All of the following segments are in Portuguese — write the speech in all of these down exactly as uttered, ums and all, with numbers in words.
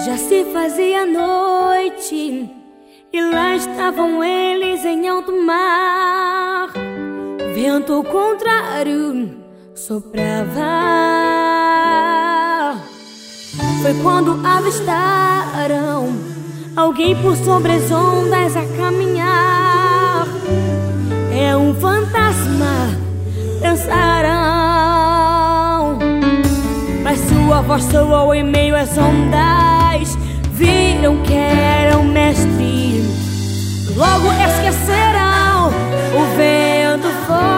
Já se fazia noite e lá estavam eles em alto mar. Vento contrário soprava. Foi quando avistaram alguém por sobre as ondas a caminhar. É um fantasma, pensaram, mas sua voz soou em meio às ondas. Viram que era o mestre, logo esquecerão o vento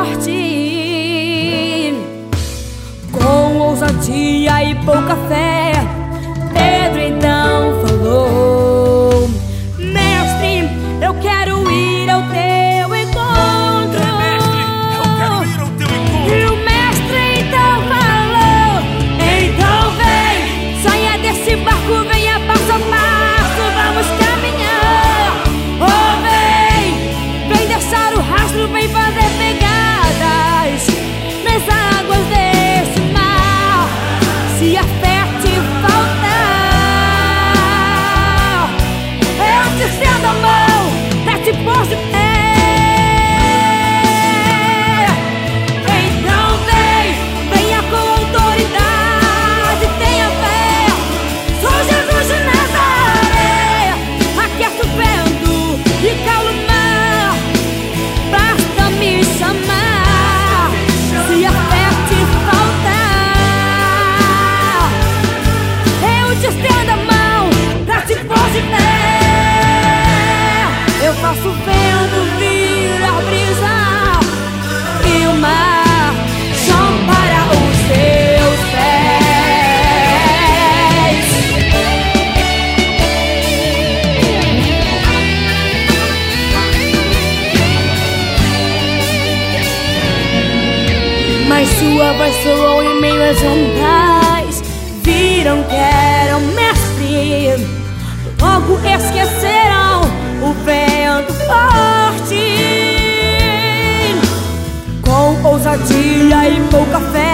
forte. Com ousadia e pouca fé, Pedro então falou: mestre, eu quero ir ao teu encontro. É, mestre, eu quero ir ao teu encontro. E o mestre então falou: então vem, saia desse barco, venha passo a passo, vamos caminhar. Oh, vem, vem deixar o rastro, vem fazer pegadas nas águas desse mar. Se a fé te faltar, eu te estendo a mão pra te pôr de pé. Então vem, venha com autoridade, tenha fé. Sou Jesus de Nazaré, aquece o vento e calma o mar. Basta me chamar. Se a fé te faltar, eu te estendo a mão pra te pôr de pé. Eu faço o vento vir a brisa e o mar chão para os seus pés. Mas sua voz soou em meio às ondas. Viram que era o mestre, logo esqueceram o vento forte. Com ousadia e pouca fé,